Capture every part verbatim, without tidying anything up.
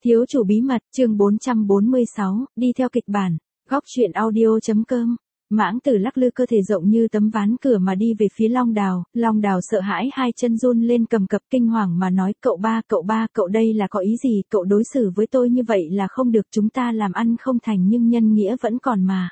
Thiếu chủ bí mật, chương bốn trăm bốn mươi sáu, đi theo kịch bản. Góc truyện audio chấm com. Mãng Tử lắc lư cơ thể rộng như tấm ván cửa mà đi về phía Long Đào, Long Đào sợ hãi hai chân run lên cầm cập kinh hoàng mà nói, cậu ba, cậu ba, cậu đây là có ý gì, cậu đối xử với tôi như vậy là không được, chúng ta làm ăn không thành nhưng nhân nghĩa vẫn còn mà.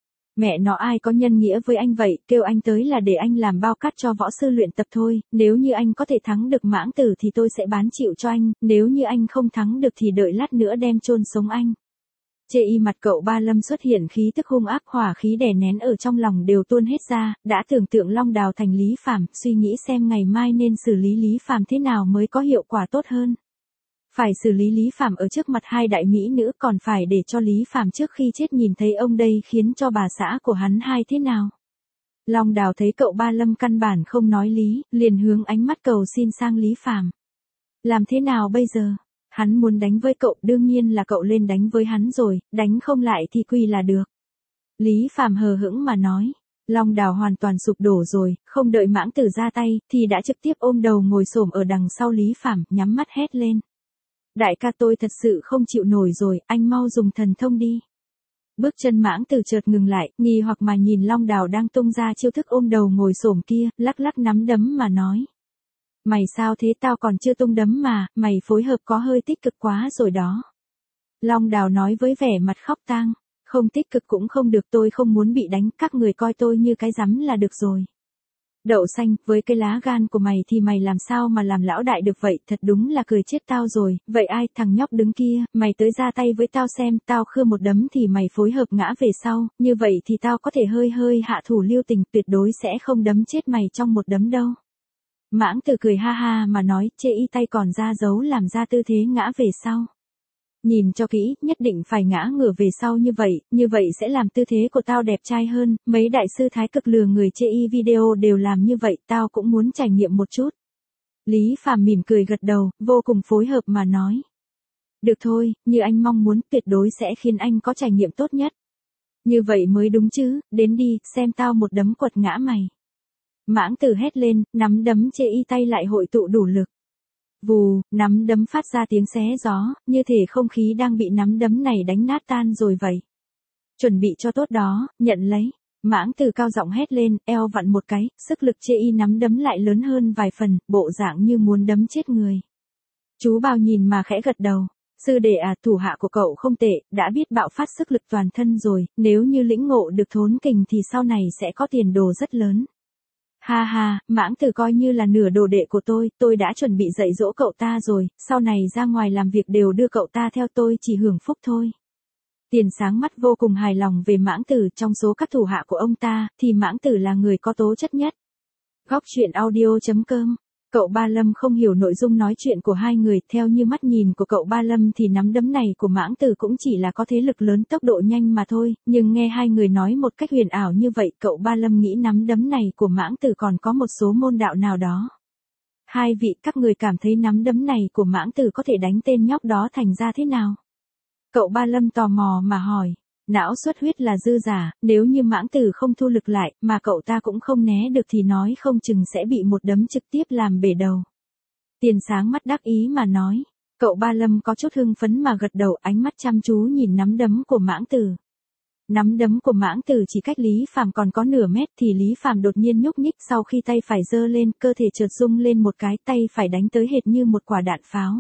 Mẹ nó ai có nhân nghĩa với anh vậy, kêu anh tới là để anh làm bao cát cho võ sư luyện tập thôi, nếu như anh có thể thắng được Mãng Tử thì tôi sẽ bán chịu cho anh, nếu như anh không thắng được thì đợi lát nữa đem chôn sống anh. Chê y mặt cậu Ba Lâm xuất hiện khí tức hung ác, hỏa khí đè nén ở trong lòng đều tuôn hết ra, đã tưởng tượng Long Đào thành Lý Phàm, suy nghĩ xem ngày mai nên xử lý Lý Phàm thế nào mới có hiệu quả tốt hơn. Phải xử lý Lý Phàm ở trước mặt hai đại mỹ nữ, còn phải để cho Lý Phàm trước khi chết nhìn thấy ông đây khiến cho bà xã của hắn hai thế nào. Long Đào thấy cậu Ba Lâm căn bản không nói lý, liền hướng ánh mắt cầu xin sang Lý Phàm. Làm thế nào bây giờ? Hắn muốn đánh với cậu, đương nhiên là cậu lên đánh với hắn rồi, đánh không lại thì quỳ là được. Lý Phàm hờ hững mà nói. Long Đào hoàn toàn sụp đổ rồi, không đợi Mãng Tử ra tay, thì đã trực tiếp ôm đầu ngồi xổm ở đằng sau Lý Phàm, nhắm mắt hét lên. Đại ca, tôi thật sự không chịu nổi rồi, anh mau dùng thần thông đi. Bước chân Mãng Tử chợt ngừng lại, nghi hoặc mà nhìn Long Đào đang tung ra chiêu thức ôm đầu ngồi xổm kia, lắc lắc nắm đấm mà nói. Mày sao thế, tao còn chưa tung đấm mà, mày phối hợp có hơi tích cực quá rồi đó. Long Đào nói với vẻ mặt khóc tang, không tích cực cũng không được, tôi không muốn bị đánh, các người coi tôi như cái rắm là được rồi. Đậu xanh, với cái lá gan của mày thì mày làm sao mà làm lão đại được vậy, thật đúng là cười chết tao rồi, vậy ai, thằng nhóc đứng kia, mày tới ra tay với tao xem, tao khưa một đấm thì mày phối hợp ngã về sau, như vậy thì tao có thể hơi hơi hạ thủ lưu tình, tuyệt đối sẽ không đấm chết mày trong một đấm đâu. Mãng Tử cười ha ha mà nói, chê y tay còn ra dấu làm ra tư thế ngã về sau. Nhìn cho kỹ, nhất định phải ngã ngửa về sau như vậy, như vậy sẽ làm tư thế của tao đẹp trai hơn, mấy đại sư thái cực lừa người chê y video đều làm như vậy, tao cũng muốn trải nghiệm một chút. Lý Phàm mỉm cười gật đầu, vô cùng phối hợp mà nói. Được thôi, như anh mong muốn, tuyệt đối sẽ khiến anh có trải nghiệm tốt nhất. Như vậy mới đúng chứ, đến đi, xem tao một đấm quật ngã mày. Mãng Tử hét lên, nắm đấm chê y tay lại hội tụ đủ lực. Vù, nắm đấm phát ra tiếng xé gió, như thể không khí đang bị nắm đấm này đánh nát tan rồi vậy. Chuẩn bị cho tốt đó, nhận lấy. Mãng Tử cao giọng hét lên, eo vặn một cái, sức lực chê y nắm đấm lại lớn hơn vài phần, bộ dạng như muốn đấm chết người. Chú Bao nhìn mà khẽ gật đầu. Sư đệ à, thủ hạ của cậu không tệ, đã biết bạo phát sức lực toàn thân rồi, nếu như lĩnh ngộ được thốn kình thì sau này sẽ có tiền đồ rất lớn. Ha ha, Mãng Tử coi như là nửa đồ đệ của tôi, tôi đã chuẩn bị dạy dỗ cậu ta rồi, sau này ra ngoài làm việc đều đưa cậu ta theo tôi, chỉ hưởng phúc thôi. Tiền Sáng mắt vô cùng hài lòng về Mãng Tử, trong số các thủ hạ của ông ta, thì Mãng Tử là người có tố chất nhất. Góc truyện audio chấm com. Cậu Ba Lâm không hiểu nội dung nói chuyện của hai người, theo như mắt nhìn của cậu Ba Lâm thì nắm đấm này của Mãng Tử cũng chỉ là có thế lực lớn, tốc độ nhanh mà thôi, nhưng nghe hai người nói một cách huyền ảo như vậy, cậu Ba Lâm nghĩ nắm đấm này của Mãng Tử còn có một số môn đạo nào đó. Hai vị, các người cảm thấy nắm đấm này của Mãng Tử có thể đánh tên nhóc đó thành ra thế nào? Cậu Ba Lâm tò mò mà hỏi. Não xuất huyết là dư giả, nếu như Mãng Tử không thu lực lại, mà cậu ta cũng không né được thì nói không chừng sẽ bị một đấm trực tiếp làm bể đầu. Tiền Sáng mắt đắc ý mà nói. Cậu Ba Lâm có chút hưng phấn mà gật đầu, ánh mắt chăm chú nhìn nắm đấm của Mãng Tử. Nắm đấm của Mãng Tử chỉ cách Lý Phàm còn có nửa mét thì Lý Phàm đột nhiên nhúc nhích, sau khi tay phải giơ lên, cơ thể chợt rung lên một cái, tay phải đánh tới hệt như một quả đạn pháo.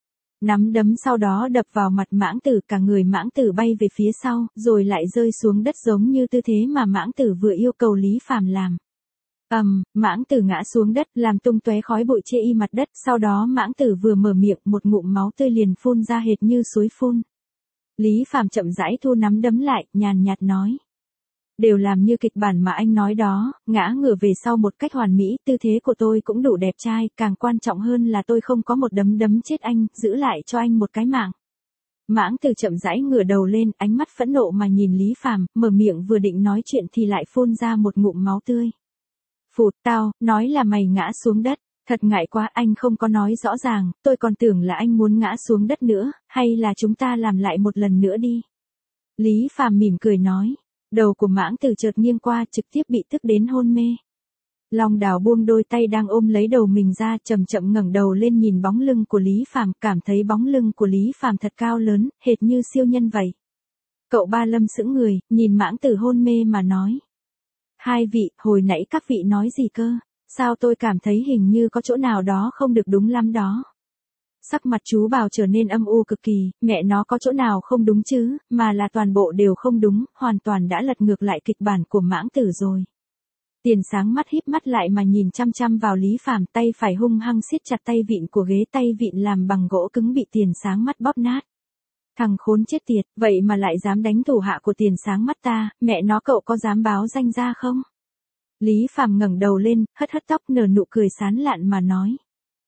Nắm đấm sau đó đập vào mặt Mãng Tử, cả người Mãng Tử bay về phía sau, rồi lại rơi xuống đất giống như tư thế mà Mãng Tử vừa yêu cầu Lý Phàm làm. Ầm, um, Mãng Tử ngã xuống đất, làm tung tóe khói bụi chê y mặt đất, sau đó Mãng Tử vừa mở miệng, một ngụm máu tươi liền phun ra hệt như suối phun. Lý Phàm chậm rãi thu nắm đấm lại, nhàn nhạt nói. Đều làm như kịch bản mà anh nói đó, ngã ngửa về sau một cách hoàn mỹ, tư thế của tôi cũng đủ đẹp trai, càng quan trọng hơn là tôi không có một đấm đấm chết anh, giữ lại cho anh một cái mạng. Mãng Tử chậm rãi ngửa đầu lên, ánh mắt phẫn nộ mà nhìn Lý Phàm, mở miệng vừa định nói chuyện thì lại phun ra một ngụm máu tươi. Phụt, tao, nói là mày ngã xuống đất, thật ngại quá, anh không có nói rõ ràng, tôi còn tưởng là anh muốn ngã xuống đất nữa, hay là chúng ta làm lại một lần nữa đi. Lý Phàm mỉm cười nói. Đầu của Mãng Tử chợt nghiêng qua, trực tiếp bị tức đến hôn mê. Long Đào buông đôi tay đang ôm lấy đầu mình ra, chậm chậm ngẩng đầu lên nhìn bóng lưng của Lý Phàm, cảm thấy bóng lưng của Lý Phàm thật cao lớn, hệt như siêu nhân vậy. Cậu Ba Lâm sững người, nhìn Mãng Tử hôn mê mà nói. Hai vị, hồi nãy các vị nói gì cơ? Sao tôi cảm thấy hình như có chỗ nào đó không được đúng lắm đó. Sắc mặt chú Bảo trở nên âm u cực kỳ, mẹ nó có chỗ nào không đúng chứ, mà là toàn bộ đều không đúng, hoàn toàn đã lật ngược lại kịch bản của Mãng Tử rồi. Tiền Sáng mắt híp mắt lại mà nhìn chăm chăm vào Lý Phàm, tay phải hung hăng siết chặt tay vịn của ghế, tay vịn làm bằng gỗ cứng bị Tiền Sáng mắt bóp nát. Thằng khốn chết tiệt, vậy mà lại dám đánh thủ hạ của Tiền Sáng mắt ta, mẹ nó cậu có dám báo danh ra không? Lý Phàm ngẩng đầu lên, hất hất tóc nở nụ cười sán lạn mà nói.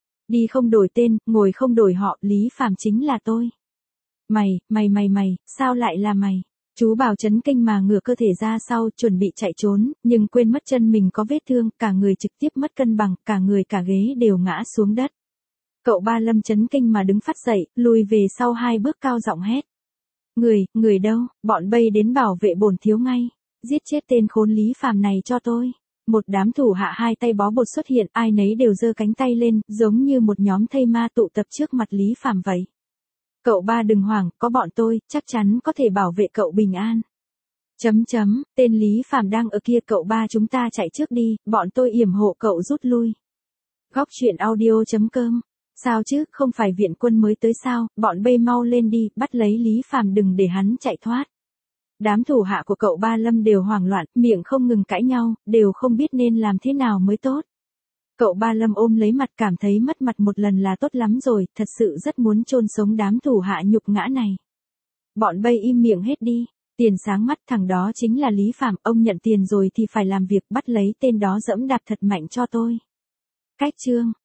Đi không đổi tên, ngồi không đổi họ, Lý Phàm chính là tôi. Mày, mày mày mày, sao lại là mày? Chú Bảo chấn kinh mà ngửa cơ thể ra sau, chuẩn bị chạy trốn, nhưng quên mất chân mình có vết thương, cả người trực tiếp mất cân bằng, cả người cả ghế đều ngã xuống đất. Cậu Ba Lâm chấn kinh mà đứng phát dậy, lùi về sau hai bước cao giọng hét. Người, người đâu, bọn bay đến bảo vệ bổn thiếu ngay, giết chết tên khốn Lý Phàm này cho tôi. Một đám thủ hạ hai tay bó bột xuất hiện, ai nấy đều giơ cánh tay lên, giống như một nhóm thây ma tụ tập trước mặt Lý Phàm vậy. Cậu Ba đừng hoảng, có bọn tôi, chắc chắn có thể bảo vệ cậu bình an. Chấm chấm, tên Lý Phàm đang ở kia, cậu Ba chúng ta chạy trước đi, bọn tôi yểm hộ cậu rút lui. Góc truyện audio chấm com. Sao chứ, không phải viện quân mới tới sao, bọn bay mau lên đi, bắt lấy Lý Phàm đừng để hắn chạy thoát. Đám thủ hạ của cậu Ba Lâm đều hoảng loạn, miệng không ngừng cãi nhau, đều không biết nên làm thế nào mới tốt. Cậu Ba Lâm ôm lấy mặt cảm thấy mất mặt một lần là tốt lắm rồi, thật sự rất muốn chôn sống đám thủ hạ nhục ngã này. Bọn bay im miệng hết đi, Tiền Sáng mắt, thằng đó chính là Lý Phàm, ông nhận tiền rồi thì phải làm việc, bắt lấy tên đó giẫm đạp thật mạnh cho tôi. Cách chương